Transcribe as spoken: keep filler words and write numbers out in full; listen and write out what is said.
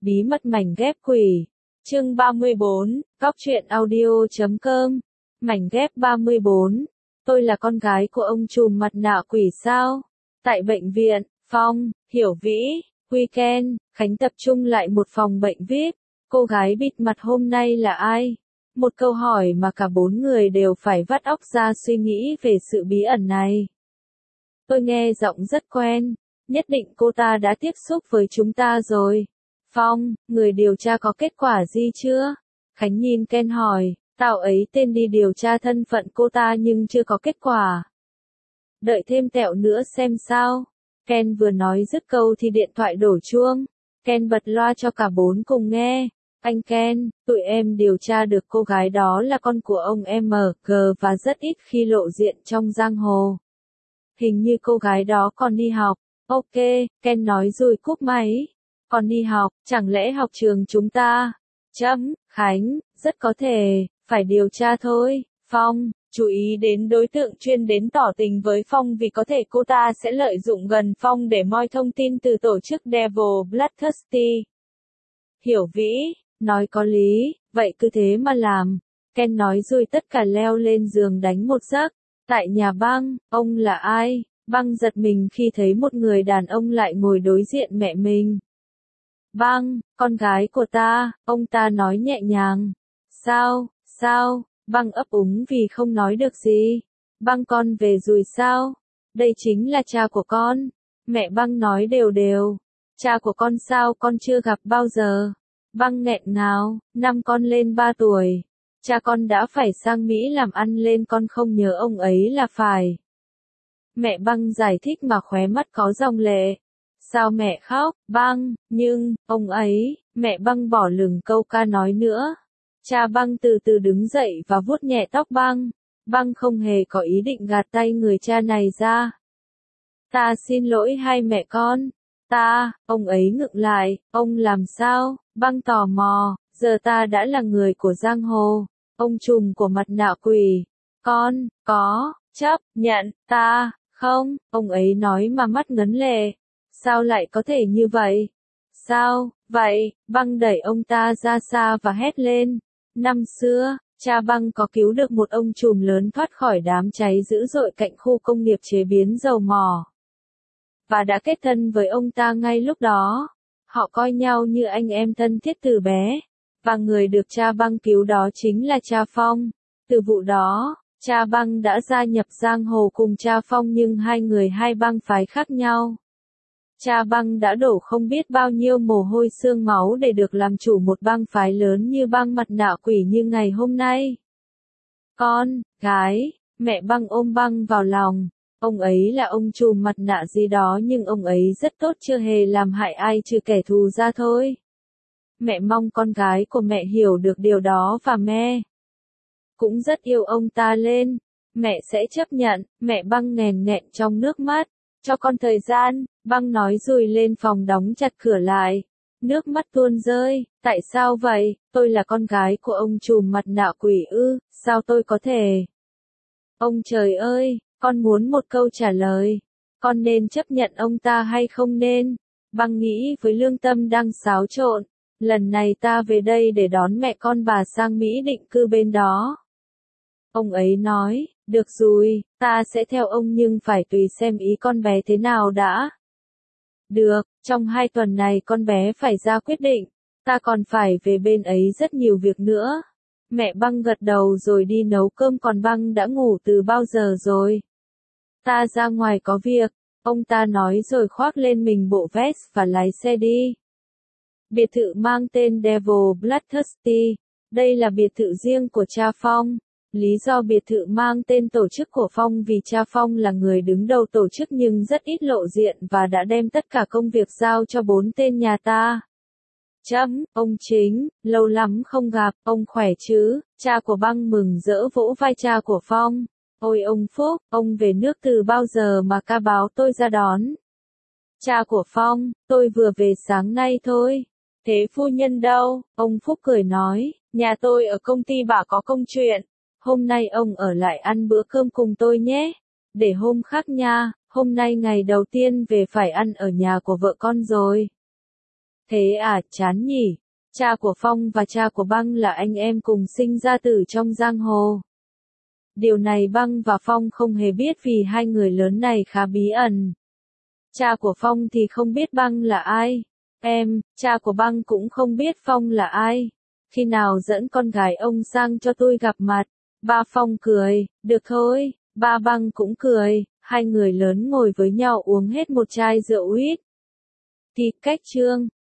Bí mật mảnh ghép quỷ. Chương ba mươi bốn, Góc truyện audio chấm com. Mảnh ghép ba mươi bốn. Tôi là con gái của ông trùm mặt nạ quỷ sao? Tại bệnh viện, Phong, Hiểu Vĩ, Weekend, Khánh tập trung lại một phòng bệnh vi ai pi. Cô gái bịt mặt hôm nay là ai? Một câu hỏi mà cả bốn người đều phải vắt óc ra suy nghĩ về sự bí ẩn này. Tôi nghe giọng rất quen, nhất định cô ta đã tiếp xúc với chúng ta rồi. Phong, người điều tra có kết quả gì chưa? Khánh nhìn Ken hỏi, tao ấy tên đi điều tra thân phận cô ta nhưng chưa có kết quả. Đợi thêm tẹo nữa xem sao. Ken vừa nói dứt câu thì điện thoại đổ chuông. Ken bật loa cho cả bốn cùng nghe. Anh Ken, tụi em điều tra được cô gái đó là con của ông em giê và rất ít khi lộ diện trong giang hồ. Hình như cô gái đó còn đi học. Ok, Ken nói rồi cúp máy. Còn đi học, chẳng lẽ học trường chúng ta? Chấm, Khánh, rất có thể, phải điều tra thôi. Phong, chú ý đến đối tượng chuyên đến tỏ tình với Phong vì có thể cô ta sẽ lợi dụng gần Phong để moi thông tin từ tổ chức Devil Bloodthirsty. Hiểu Vĩ, nói có lý, vậy cứ thế mà làm. Ken nói rồi tất cả leo lên giường đánh một giấc. Tại nhà Băng, ông là ai? Băng giật mình khi thấy một người đàn ông lại ngồi đối diện mẹ mình. Băng, con gái của ta, ông ta nói nhẹ nhàng. Sao, sao, Băng ấp úng vì không nói được gì. Băng con về rồi sao? Đây chính là cha của con. Mẹ Băng nói đều đều. Cha của con sao con chưa gặp bao giờ? Băng nghẹn ngào, năm con lên ba tuổi. Cha con đã phải sang Mỹ làm ăn lên con không nhớ ông ấy là phải. Mẹ Băng giải thích mà khóe mắt có dòng lệ. Sao mẹ khóc, Băng, nhưng, ông ấy, mẹ Băng bỏ lửng câu ca nói nữa. Cha Băng từ từ đứng dậy và vuốt nhẹ tóc Băng. Băng không hề có ý định gạt tay người cha này ra. Ta xin lỗi hai mẹ con. Ta, ông ấy ngượng lại, ông làm sao? Băng tò mò, giờ ta đã là người của giang hồ. Ông trùm của mặt nạ quỷ. Con, có, chấp, nhận, ta, không, ông ấy nói mà mắt ngấn lệ. Sao lại có thể như vậy? Sao, vậy, Băng đẩy ông ta ra xa và hét lên. Năm xưa, cha Băng có cứu được một ông trùm lớn thoát khỏi đám cháy dữ dội cạnh khu công nghiệp chế biến dầu mỏ. Và đã kết thân với ông ta ngay lúc đó. Họ coi nhau như anh em thân thiết từ bé. Và người được cha Băng cứu đó chính là cha Phong. Từ vụ đó, cha Băng đã gia nhập giang hồ cùng cha Phong nhưng hai người hai bang phái khác nhau. Cha Băng đã đổ không biết bao nhiêu mồ hôi xương máu để được làm chủ một bang phái lớn như bang mặt nạ quỷ như ngày hôm nay. Con, gái, mẹ Băng ôm Băng vào lòng. Ông ấy là ông trùm mặt nạ gì đó nhưng ông ấy rất tốt chưa hề làm hại ai trừ kẻ thù ra thôi. Mẹ mong con gái của mẹ hiểu được điều đó và mẹ cũng rất yêu ông ta lên. Mẹ sẽ chấp nhận, mẹ Băng nghèn nghẹn trong nước mắt. Cho con thời gian, Băng nói rồi lên phòng đóng chặt cửa lại. Nước mắt tuôn rơi, tại sao vậy, tôi là con gái của ông trùm mặt nạ quỷ ư, sao tôi có thể? Ông trời ơi, con muốn một câu trả lời. Con nên chấp nhận ông ta hay không nên? Băng nghĩ với lương tâm đang xáo trộn. Lần này ta về đây để đón mẹ con bà sang Mỹ định cư bên đó. Ông ấy nói, được rồi, ta sẽ theo ông nhưng phải tùy xem ý con bé thế nào đã. Được, trong hai tuần này con bé phải ra quyết định, ta còn phải về bên ấy rất nhiều việc nữa. Mẹ Băng gật đầu rồi đi nấu cơm còn Băng đã ngủ từ bao giờ rồi. Ta ra ngoài có việc, ông ta nói rồi khoác lên mình bộ vest và lái xe đi. Biệt thự mang tên Devil Bloodthirsty, đây là biệt thự riêng của cha Phong. Lý do biệt thự mang tên tổ chức của Phong vì cha Phong là người đứng đầu tổ chức nhưng rất ít lộ diện và đã đem tất cả công việc giao cho bốn tên nhà ta. Chấm, ông Chính, lâu lắm không gặp, ông khỏe chứ? Cha của Băng mừng rỡ vỗ vai cha của Phong. Ôi ông Phúc, ông về nước từ bao giờ mà ca báo tôi ra đón? Cha của Phong, tôi vừa về sáng nay thôi. Thế phu nhân đâu? Ông Phúc cười nói, nhà tôi ở công ty bà có công chuyện. Hôm nay ông ở lại ăn bữa cơm cùng tôi nhé. Để hôm khác nha, hôm nay ngày đầu tiên về phải ăn ở nhà của vợ con rồi. Thế à, chán nhỉ. Cha của Phong và cha của Băng là anh em cùng sinh ra tử trong giang hồ. Điều này Băng và Phong không hề biết vì hai người lớn này khá bí ẩn. Cha của Phong thì không biết Băng là ai. Em, cha của Băng cũng không biết Phong là ai. Khi nào dẫn con gái ông sang cho tôi gặp mặt. Ba Phong cười, được thôi. Ba Băng cũng cười. Hai người lớn ngồi với nhau uống hết một chai rượu huýt. Thì cách chương.